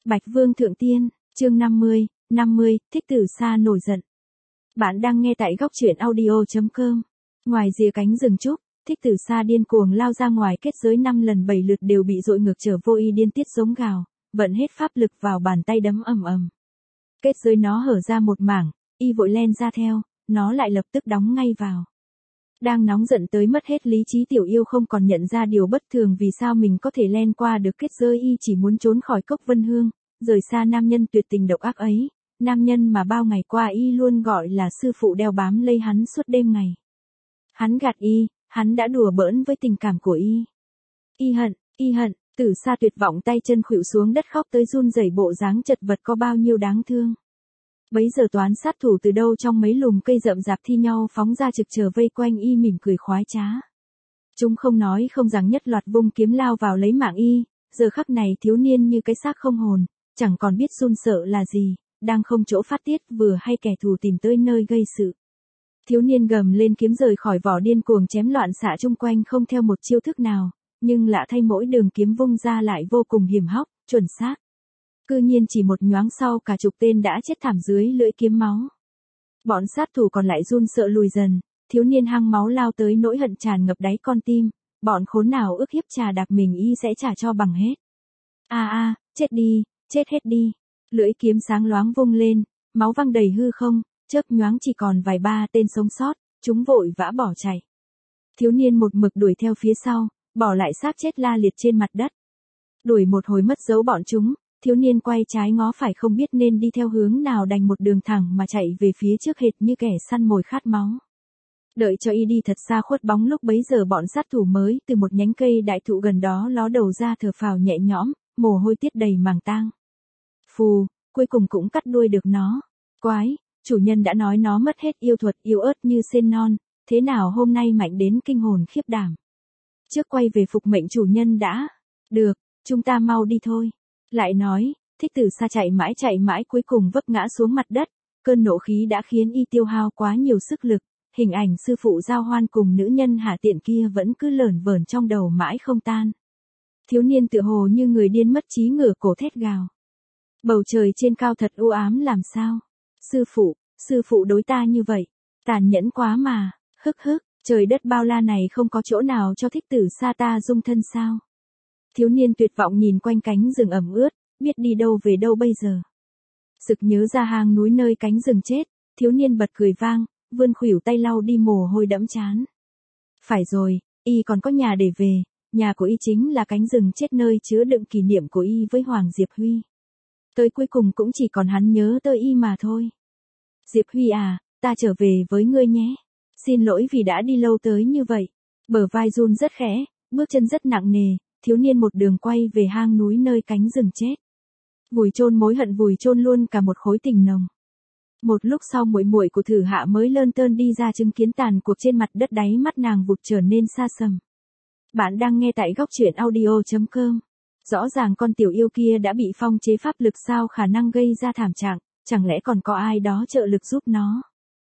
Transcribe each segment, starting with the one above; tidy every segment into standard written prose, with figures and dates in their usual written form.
Bạch Vương Thượng Tiên, chương 50, Thích Tử Sa nổi giận. Bạn đang nghe tại góc truyện audio.com. Ngoài rìa cánh rừng trúc, Thích Tử Sa điên cuồng lao ra ngoài kết giới 5 lần 7 lượt đều bị dội ngược trở vô y điên tiết giống gào, vận hết pháp lực vào bàn tay đấm ầm ầm. Kết giới nó hở ra một mảng, y vội len ra theo, nó lại lập tức đóng ngay vào. Đang nóng giận tới mất hết lý trí tiểu yêu không còn nhận ra điều bất thường vì sao mình có thể len qua được kết giới, y chỉ muốn trốn khỏi cốc Vân Hương, rời xa nam nhân tuyệt tình độc ác ấy, nam nhân mà bao ngày qua y luôn gọi là sư phụ đeo bám lấy hắn suốt đêm ngày. Hắn gạt y, hắn đã đùa bỡn với tình cảm của y. Y hận, Tử Sa tuyệt vọng tay chân khuỵu xuống đất khóc tới run rẩy, bộ dáng chật vật có bao nhiêu đáng thương. Bấy giờ toán sát thủ từ đâu trong mấy lùm cây rậm rạp thi nhau phóng ra trực chờ vây quanh y mỉm cười khoái trá. Chúng không nói không rằng nhất loạt vung kiếm lao vào lấy mạng y, giờ khắc này thiếu niên như cái xác không hồn, chẳng còn biết run sợ là gì, đang không chỗ phát tiết vừa hay kẻ thù tìm tới nơi gây sự. Thiếu niên gầm lên kiếm rời khỏi vỏ điên cuồng chém loạn xạ chung quanh không theo một chiêu thức nào, nhưng lạ thay mỗi đường kiếm vung ra lại vô cùng hiểm hóc, chuẩn xác. Cư nhiên chỉ một nhoáng sau cả chục tên đã chết thảm dưới lưỡi kiếm máu. Bọn sát thủ còn lại run sợ lùi dần, thiếu niên hăng máu lao tới nỗi hận tràn ngập đáy con tim, bọn khốn nào ức hiếp trà đạp mình y sẽ trả cho bằng hết. Chết đi, chết hết đi. Lưỡi kiếm sáng loáng vung lên, máu văng đầy hư không, chớp nhoáng chỉ còn vài ba tên sống sót, chúng vội vã bỏ chạy. Thiếu niên một mực đuổi theo phía sau, bỏ lại xác chết la liệt trên mặt đất. Đuổi một hồi mất dấu bọn chúng, thiếu niên quay trái ngó phải không biết nên đi theo hướng nào, đành một đường thẳng mà chạy về phía trước hệt như kẻ săn mồi khát máu. Đợi cho y đi thật xa khuất bóng, lúc bấy giờ bọn sát thủ mới từ một nhánh cây đại thụ gần đó ló đầu ra thở phào nhẹ nhõm, mồ hôi tiết đầy màng tang. Phù, cuối cùng cũng cắt đuôi được nó. Quái, chủ nhân đã nói nó mất hết yêu thuật yếu ớt như sen non, thế nào hôm nay mạnh đến kinh hồn khiếp đảm. Trước quay về phục mệnh chủ nhân đã. Được, chúng ta mau đi thôi. Lại nói, Thích Tử Sa chạy mãi cuối cùng vấp ngã xuống mặt đất, cơn nộ khí đã khiến y tiêu hao quá nhiều sức lực, hình ảnh sư phụ giao hoan cùng nữ nhân hạ tiện kia vẫn cứ lởn vởn trong đầu mãi không tan. Thiếu niên tựa hồ như người điên mất trí ngửa cổ thét gào. Bầu trời trên cao thật u ám làm sao? Sư phụ đối ta như vậy, tàn nhẫn quá mà, trời đất bao la này không có chỗ nào cho Thích Tử Sa ta dung thân sao? Thiếu niên tuyệt vọng nhìn quanh cánh rừng ẩm ướt, biết đi đâu về đâu bây giờ. Sực nhớ ra hang núi nơi cánh rừng chết, thiếu niên bật cười vang, vươn khuỷu tay lau đi mồ hôi đẫm trán. Phải rồi, y còn có nhà để về, nhà của y chính là cánh rừng chết nơi chứa đựng kỷ niệm của y với Hoàng Diệp Huy. Tới cuối cùng cũng chỉ còn hắn nhớ tới y mà thôi. Diệp Huy à, ta trở về với ngươi nhé. Xin lỗi vì đã đi lâu tới như vậy. Bờ vai run rất khẽ, bước chân rất nặng nề, thiếu niên một đường quay về hang núi nơi cánh rừng chết. Vùi chôn mối hận, vùi chôn luôn cả một khối tình nồng. Một lúc sau muội muội của Thử Hạ mới lơn tơn đi ra chứng kiến tàn cuộc trên mặt đất, đáy mắt nàng vụt trở nên xa sầm. Bạn đang nghe tại góc truyện audio.com. Rõ ràng con tiểu yêu kia đã bị phong chế pháp lực, sao khả năng gây ra thảm trạng, chẳng lẽ còn có ai đó trợ lực giúp nó.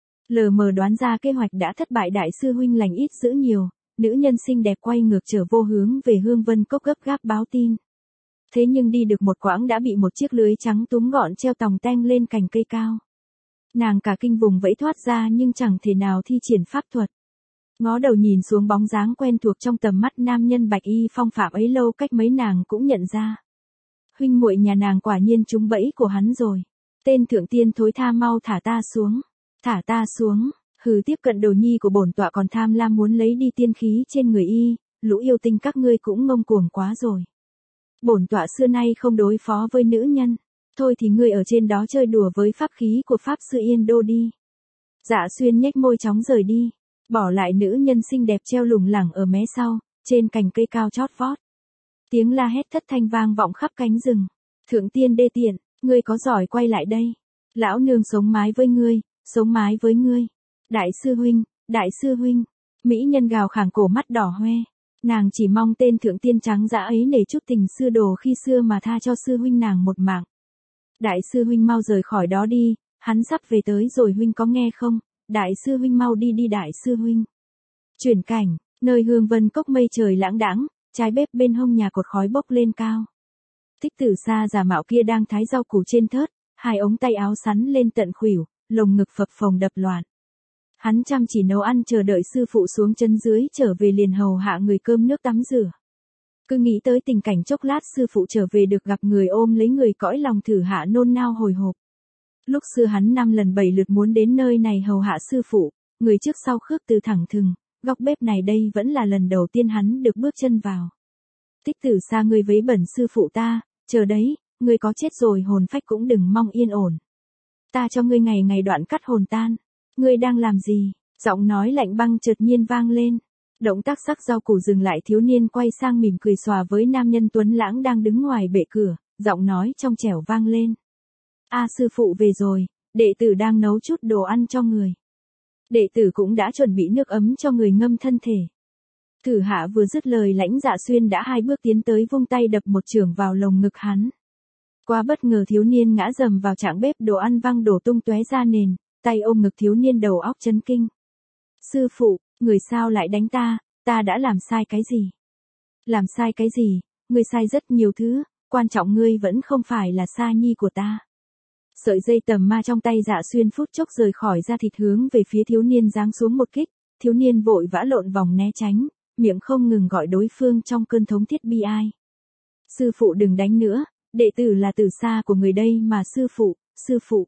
Lờ mờ đoán ra kế hoạch đã thất bại, đại sư huynh lành ít dữ nhiều, nữ nhân xinh đẹp quay ngược trở vô hướng về Hương Vân Cốc gấp gáp báo tin. Thế nhưng đi được một quãng đã bị một chiếc lưới trắng túm gọn treo tòng teng lên cành cây cao. Nàng cả kinh vùng vẫy thoát ra nhưng chẳng thể nào thi triển pháp thuật. Ngó đầu nhìn xuống bóng dáng quen thuộc trong tầm mắt, nam nhân bạch y phong phạm ấy lâu cách mấy nàng cũng nhận ra. Huynh muội nhà nàng quả nhiên trúng bẫy của hắn rồi. Tên thượng tiên thối tha, mau thả ta xuống. Thả ta xuống. Hừ, tiếp cận đồ nhi của bổn tọa còn tham lam muốn lấy đi tiên khí trên người y, lũ yêu tinh các ngươi cũng ngông cuồng quá rồi. Bổn tọa xưa nay không đối phó với nữ nhân, thôi thì ngươi ở trên đó chơi đùa với pháp khí của pháp sư Yên Đô đi. Dạ Xuyên nhếch môi chóng rời đi, bỏ lại nữ nhân xinh đẹp treo lủng lẳng ở mé sau, trên cành cây cao chót vót. Tiếng la hét thất thanh vang vọng khắp cánh rừng. Thượng tiên đê tiện, ngươi có giỏi quay lại đây. Lão nương sống mái với ngươi, sống mái với ngươi. Đại sư huynh, mỹ nhân gào khản cổ mắt đỏ hoe, nàng chỉ mong tên thượng tiên trắng dã ấy nể chút tình sư đồ khi xưa mà tha cho sư huynh nàng một mạng. Đại sư huynh mau rời khỏi đó đi, hắn sắp về tới rồi, huynh có nghe không? Đại sư huynh mau đi đi đại sư huynh. Chuyển cảnh, nơi Hương Vân Cốc mây trời lãng đãng, trái bếp bên hông nhà cột khói bốc lên cao. Thích Tử Sa giả mạo kia đang thái rau củ trên thớt, hai ống tay áo sắn lên tận khuỷu, lồng ngực phập phồng đập loạn. Hắn chăm chỉ nấu ăn chờ đợi sư phụ xuống chân dưới trở về liền hầu hạ người cơm nước tắm rửa. Cứ nghĩ tới tình cảnh chốc lát sư phụ trở về được gặp người ôm lấy người cõi lòng Thử Hạ nôn nao hồi hộp. Lúc xưa hắn 5 lần 7 lượt muốn đến nơi này hầu hạ sư phụ, người trước sau khước từ thẳng thừng, góc bếp này đây vẫn là lần đầu tiên hắn được bước chân vào. Thích Tử Sa ngươi vấy bẩn sư phụ ta, chờ đấy, ngươi có chết rồi hồn phách cũng đừng mong yên ổn. Ta cho ngươi ngày ngày đoạn cắt hồn tan. Ngươi đang làm gì? Giọng nói lạnh băng chợt nhiên vang lên. Động tác sắc rau củ dừng lại, thiếu niên quay sang mỉm cười xòa với nam nhân tuấn lãng đang đứng ngoài bệ cửa, giọng nói trong trẻo vang lên. A sư phụ về rồi, đệ tử đang nấu chút đồ ăn cho người. Đệ tử cũng đã chuẩn bị nước ấm cho người ngâm thân thể. Thử Hạ vừa dứt lời Lãnh Dạ Xuyên đã 2 bước tiến tới vung tay đập một chưởng vào lồng ngực hắn. Quá bất ngờ thiếu niên ngã rầm vào chảng bếp, đồ ăn văng đổ tung tóe ra nền, tay ôm ngực thiếu niên đầu óc chấn kinh. Sư phụ, người sao lại đánh ta, ta đã làm sai cái gì? Làm sai cái gì, ngươi sai rất nhiều thứ, quan trọng ngươi vẫn không phải là Sa Nhi của ta. Sợi dây tầm ma trong tay Dạ Xuyên phút chốc rời khỏi da thịt hướng về phía thiếu niên giáng xuống một kích, thiếu niên vội vã lộn vòng né tránh, miệng không ngừng gọi đối phương trong cơn thống thiết bi ai. Sư phụ đừng đánh nữa, đệ tử là Tử Sa của người đây mà sư phụ.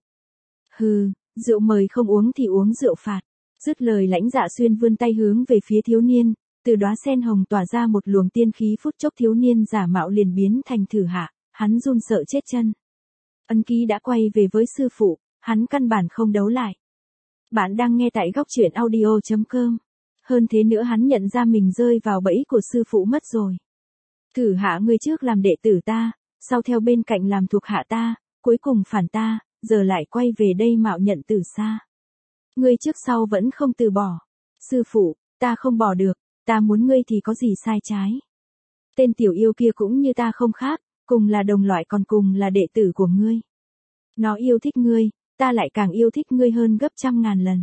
Hừ, rượu mời không uống thì uống rượu phạt. Dứt lời Lãnh Dạ Xuyên vươn tay hướng về phía thiếu niên, từ đóa sen hồng tỏa ra một luồng tiên khí, phút chốc thiếu niên giả mạo liền biến thành Thử Hạ, hắn run sợ chết chân. Ân ký đã quay về với sư phụ, hắn căn bản không đấu lại. Bạn đang nghe tại góc truyện audio.com. Hơn thế nữa hắn nhận ra mình rơi vào bẫy của sư phụ mất rồi. Thử Hạ ngươi trước làm đệ tử ta, sau theo bên cạnh làm thuộc hạ ta, cuối cùng phản ta, giờ lại quay về đây mạo nhận Tử Sa. Ngươi trước sau vẫn không từ bỏ. Sư phụ, ta không bỏ được, ta muốn ngươi thì có gì sai trái. Tên tiểu yêu kia cũng như ta không khác, cùng là đồng loại còn cùng là đệ tử của ngươi. Nó yêu thích ngươi, ta lại càng yêu thích ngươi hơn gấp 100.000 lần.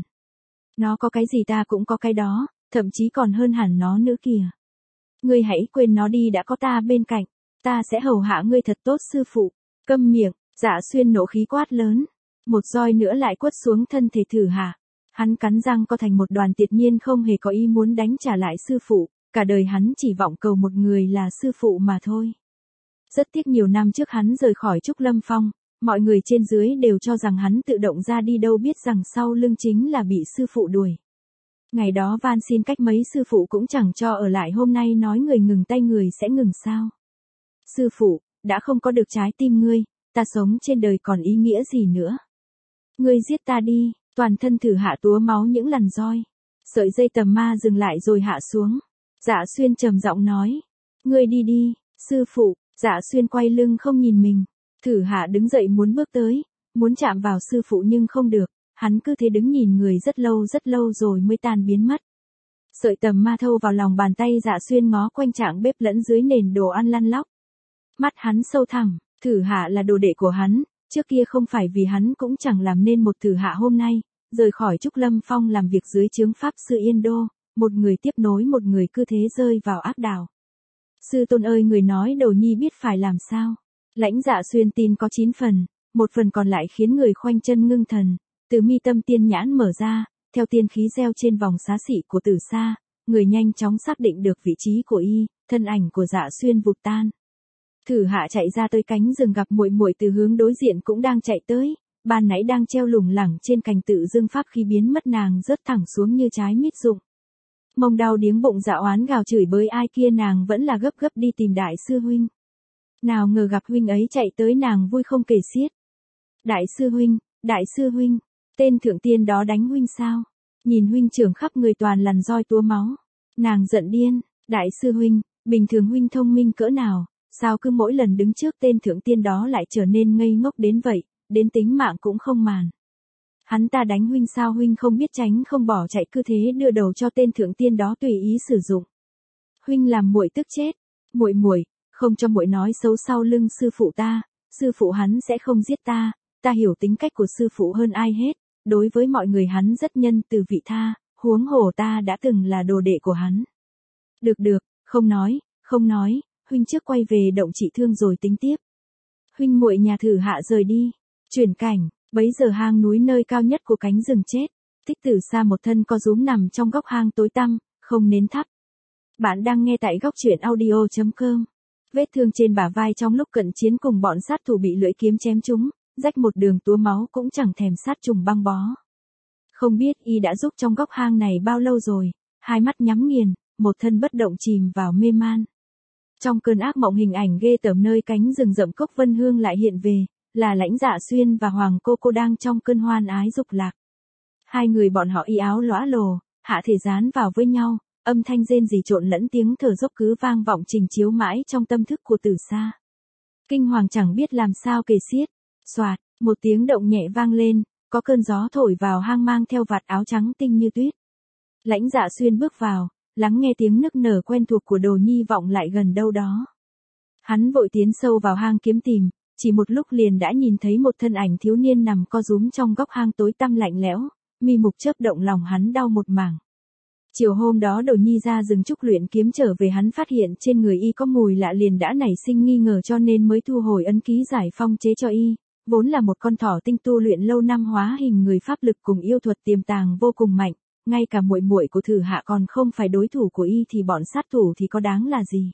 Nó có cái gì ta cũng có cái đó, thậm chí còn hơn hẳn nó nữa kìa. Ngươi hãy quên nó đi, đã có ta bên cạnh, ta sẽ hầu hạ ngươi thật tốt sư phụ. Câm miệng, Dạ Xuyên nộ khí quát lớn. Một roi nữa lại quất xuống thân thể Thử Hạ. Hắn cắn răng co thành một đoàn, tuyệt nhiên không hề có ý muốn đánh trả lại sư phụ, cả đời hắn chỉ vọng cầu một người là sư phụ mà thôi. Rất tiếc nhiều năm trước hắn rời khỏi Trúc Lâm Phong, mọi người trên dưới đều cho rằng hắn tự động ra đi, đâu biết rằng sau lưng chính là bị sư phụ đuổi. Ngày đó van xin cách mấy sư phụ cũng chẳng cho ở lại, hôm nay nói người ngừng tay người sẽ ngừng sao? Sư phụ, đã không có được trái tim ngươi, ta sống trên đời còn ý nghĩa gì nữa? Ngươi giết ta đi. Toàn thân Thử Hạ túa máu những lần roi. Sợi dây tầm ma dừng lại rồi hạ xuống. Dạ Xuyên trầm giọng nói. Ngươi đi đi, sư phụ. Dạ Xuyên quay lưng không nhìn mình. Thử Hạ đứng dậy muốn bước tới, muốn chạm vào sư phụ nhưng không được. Hắn cứ thế đứng nhìn người rất lâu rồi mới tan biến mất. Sợi tầm ma thâu vào lòng bàn tay Dạ Xuyên, ngó quanh chảng bếp lẫn dưới nền đồ ăn lăn lóc. Mắt hắn sâu thẳm, Thử Hạ là đồ đệ của hắn. Trước kia không phải vì hắn cũng chẳng làm nên một Thử Hạ hôm nay, rời khỏi Trúc Lâm Phong làm việc dưới trướng Pháp Sư Yên Đô, một người tiếp nối một người, cứ thế rơi vào ác đảo. Sư tôn ơi, người nói đồ nhi biết phải làm sao. Lãnh Dạ Xuyên tin có 9 phần, một phần còn lại khiến người khoanh chân ngưng thần, từ mi tâm tiên nhãn mở ra, theo tiên khí gieo trên vòng xá xị của Tử Sa, người nhanh chóng xác định được vị trí của y, thân ảnh của Dạ Xuyên vụt tan. Thử Hạ chạy ra tới cánh rừng, gặp muội muội từ hướng đối diện cũng đang chạy tới, ban nãy đang treo lủng lẳng trên cành tự dương pháp khi biến mất nàng rớt thẳng xuống như trái mít rụng. Mông đau điếng bụng dạ oán gào chửi bới ai kia, nàng vẫn là gấp gấp đi tìm đại sư huynh. Nào ngờ gặp huynh ấy chạy tới, nàng vui không kể xiết. Đại sư huynh, tên thượng tiên đó đánh huynh sao? Nhìn huynh trưởng khắp người toàn lằn roi túa máu. Nàng giận điên, đại sư huynh, bình thường huynh thông minh cỡ nào, sao cứ mỗi lần đứng trước tên thượng tiên đó lại trở nên ngây ngốc đến vậy, đến tính mạng cũng không màng. Hắn ta đánh huynh sao huynh không biết tránh không bỏ chạy, cứ thế đưa đầu cho tên thượng tiên đó tùy ý sử dụng. Huynh làm muội tức chết. Muội, không cho muội nói xấu sau lưng sư phụ ta, sư phụ hắn sẽ không giết ta, ta hiểu tính cách của sư phụ hơn ai hết, đối với mọi người hắn rất nhân từ vị tha, huống hồ ta đã từng là đồ đệ của hắn. Được, không nói, huynh trước quay về động trị thương rồi tính tiếp. huynh muội nhà Thử Hạ rời đi. Chuyển cảnh, bấy giờ hang núi nơi cao nhất của cánh rừng chết. Thích Tử Sa một thân co rúm nằm trong góc hang tối tăm, không nến thắp. Bạn đang nghe tại góc truyện audio.com. Vết thương trên bả vai trong lúc cận chiến cùng bọn sát thủ bị lưỡi kiếm chém trúng, rách một đường túa máu cũng chẳng thèm sát trùng băng bó. Không biết y đã giúp trong góc hang này bao lâu rồi, hai mắt nhắm nghiền, một thân bất động chìm vào mê man. Trong cơn ác mộng hình ảnh ghê tởm nơi cánh rừng rậm Cốc Vân Hương lại hiện về, là Lãnh Dạ Xuyên và Hoàng Cô đang trong cơn hoan ái dục lạc. Hai người bọn họ y áo lóa lồ, hạ thể dán vào với nhau, âm thanh rên rỉ trộn lẫn tiếng thở dốc cứ vang vọng trình chiếu mãi trong tâm thức của Tử Sa. Kinh hoàng chẳng biết làm sao kể xiết. Soạt, một tiếng động nhẹ vang lên, có cơn gió thổi vào hang mang theo vạt áo trắng tinh như tuyết. Lãnh Dạ Xuyên bước vào, lắng nghe tiếng nức nở quen thuộc của Đồ Nhi vọng lại gần đâu đó. Hắn vội tiến sâu vào hang kiếm tìm, chỉ một lúc liền đã nhìn thấy một thân ảnh thiếu niên nằm co rúm trong góc hang tối tăm lạnh lẽo, mi mục chớp động lòng hắn đau một mảng. Chiều hôm đó Đồ Nhi ra rừng trúc luyện kiếm trở về, hắn phát hiện trên người y có mùi lạ liền đã nảy sinh nghi ngờ cho nên mới thu hồi ấn ký giải phong chế cho y, vốn là một con thỏ tinh tu luyện lâu năm hóa hình người pháp lực cùng yêu thuật tiềm tàng vô cùng mạnh, ngay cả muội muội của Thử Hạ còn không phải đối thủ của y thì bọn sát thủ thì có đáng là gì.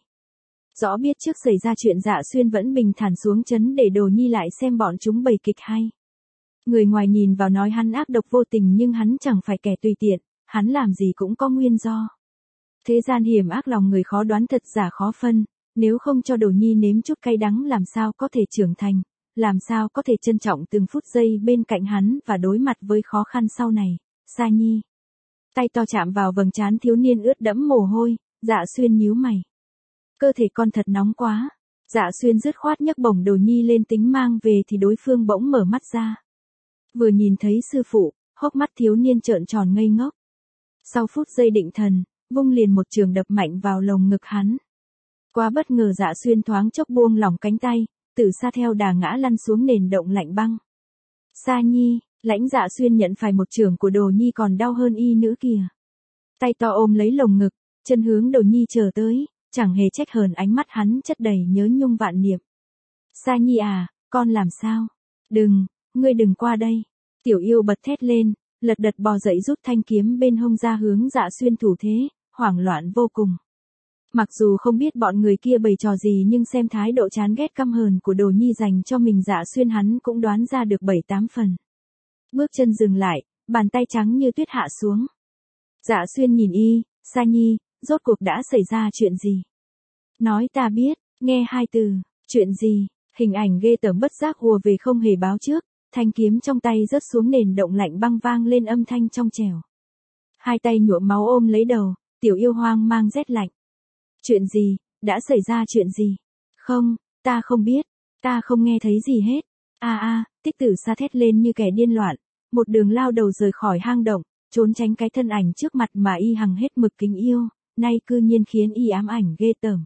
Rõ biết trước xảy ra chuyện Dạ Xuyên vẫn bình thản xuống trấn để Đồ Nhi lại xem bọn chúng bày kịch hay. Người ngoài nhìn vào nói hắn ác độc vô tình nhưng hắn chẳng phải kẻ tùy tiện, hắn làm gì cũng có nguyên do. Thế gian hiểm ác lòng người khó đoán thật giả khó phân, nếu không cho Đồ Nhi nếm chút cay đắng làm sao có thể trưởng thành, làm sao có thể trân trọng từng phút giây bên cạnh hắn và đối mặt với khó khăn sau này. Sa Nhi. Tay to chạm vào vầng trán thiếu niên ướt đẫm mồ hôi, Dạ Xuyên nhíu mày. Cơ thể con thật nóng quá. Dạ Xuyên dứt khoát nhấc bổng Đồ Nhi lên tính mang về thì đối phương bỗng mở mắt ra. Vừa nhìn thấy sư phụ, hốc mắt thiếu niên trợn tròn ngây ngốc. Sau phút giây định thần, vung liền một trường đập mạnh vào lồng ngực hắn. Quá bất ngờ Dạ Xuyên thoáng chốc buông lỏng cánh tay, Tử Sa theo đà ngã lăn xuống nền động lạnh băng. Sa Nhi, Lãnh Dạ Xuyên nhận phải một trường của Đồ Nhi còn đau hơn y nữa kìa. Tay to ôm lấy lồng ngực, chân hướng Đồ Nhi chờ tới, chẳng hề trách hờn ánh mắt hắn chất đầy nhớ nhung vạn niệm. Sa Nhi à, con làm sao? Đừng, ngươi đừng qua đây. Tiểu yêu bật thét lên, lật đật bò dậy rút thanh kiếm bên hông ra hướng Dạ Xuyên thủ thế, hoảng loạn vô cùng. Mặc dù không biết bọn người kia bày trò gì nhưng xem thái độ chán ghét căm hờn của Đồ Nhi dành cho mình Dạ Xuyên hắn cũng đoán ra được 7-8 phần. Bước chân dừng lại, bàn tay trắng như tuyết hạ xuống. Dạ Xuyên nhìn y, Sa Nhi, rốt cuộc đã xảy ra chuyện gì? Nói ta biết, nghe hai từ, chuyện gì? Hình ảnh ghê tởm bất giác hùa về không hề báo trước, thanh kiếm trong tay rớt xuống nền động lạnh băng vang lên âm thanh trong trẻo. Hai tay nhuộm máu ôm lấy đầu, tiểu yêu hoang mang rét lạnh. Chuyện gì, đã xảy ra chuyện gì? Không, ta không biết, ta không nghe thấy gì hết. Thích Tử Sa thét lên như kẻ điên loạn, một đường lao đầu rời khỏi hang động, trốn tránh cái thân ảnh trước mặt mà y hằng hết mực kính yêu, nay cư nhiên khiến y ám ảnh ghê tởm.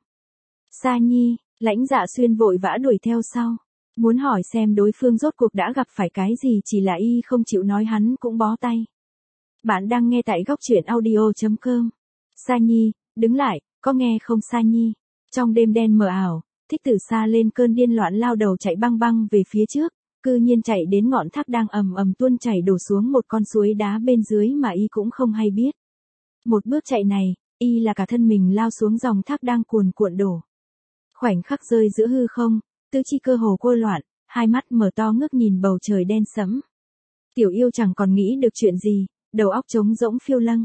Sa Nhi, Lãnh Dạ Xuyên vội vã đuổi theo sau, muốn hỏi xem đối phương rốt cuộc đã gặp phải cái gì, chỉ là y không chịu nói hắn cũng bó tay. Bạn đang nghe tại góc truyện audio.com. Sa Nhi, đứng lại, có nghe không Sa Nhi? Trong đêm đen mờ ảo, Thích Tử Sa lên cơn điên loạn lao đầu chạy băng băng về phía trước, cư nhiên chạy đến ngọn thác đang ầm ầm tuôn chảy đổ xuống một con suối đá bên dưới mà y cũng không hay biết. Một bước chạy này, y là cả thân mình lao xuống dòng thác đang cuồn cuộn đổ. Khoảnh khắc rơi giữa hư không, tứ chi cơ hồ cô loạn, hai mắt mở to ngước nhìn bầu trời đen sẫm. Tiểu yêu chẳng còn nghĩ được chuyện gì, đầu óc trống rỗng phiêu lâng.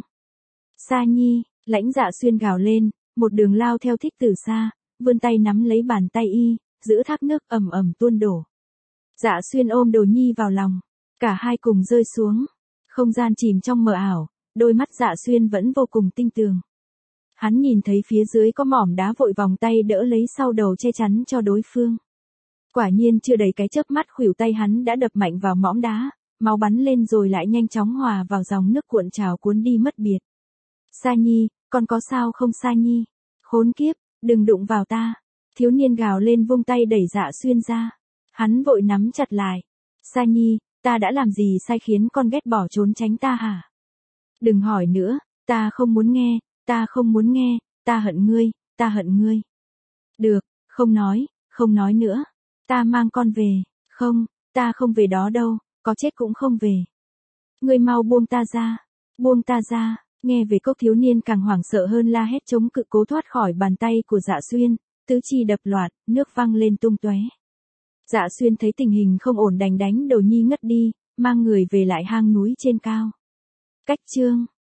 Sa Nhi, Lãnh Dạ Xuyên gào lên, một đường lao theo Thích Tử Sa, vươn tay nắm lấy bàn tay y, giữ thác nước ầm ầm tuôn đổ. Dạ Xuyên ôm Đồ Nhi vào lòng, cả hai cùng rơi xuống. Không gian chìm trong mờ ảo, đôi mắt Dạ Xuyên vẫn vô cùng tinh tường. Hắn nhìn thấy phía dưới có mỏm đá vội vòng tay đỡ lấy sau đầu che chắn cho đối phương. Quả nhiên chưa đầy cái chớp mắt khuỷu tay hắn đã đập mạnh vào mỏm đá, máu bắn lên rồi lại nhanh chóng hòa vào dòng nước cuộn trào cuốn đi mất biệt. Sa Nhi, con có sao không Sa Nhi? Khốn kiếp, đừng đụng vào ta. Thiếu niên gào lên vung tay đẩy Dạ Xuyên ra. Hắn vội nắm chặt lại. Sa Nhi, ta đã làm gì sai khiến con ghét bỏ trốn tránh ta hả? Đừng hỏi nữa, ta không muốn nghe, ta không muốn nghe, ta hận ngươi, ta hận ngươi. Được, không nói nữa. Ta mang con về, không, ta không về đó đâu, có chết cũng không về. Ngươi mau buông ta ra, nghe về Cốc thiếu niên càng hoảng sợ hơn la hét chống cự cố thoát khỏi bàn tay của Dạ Xuyên, tứ chi đập loạn, nước văng lên tung tóe. Dạ Xuyên thấy tình hình không ổn đành đánh Đồ Nhi ngất đi, mang người về lại hang núi trên cao. Cách chương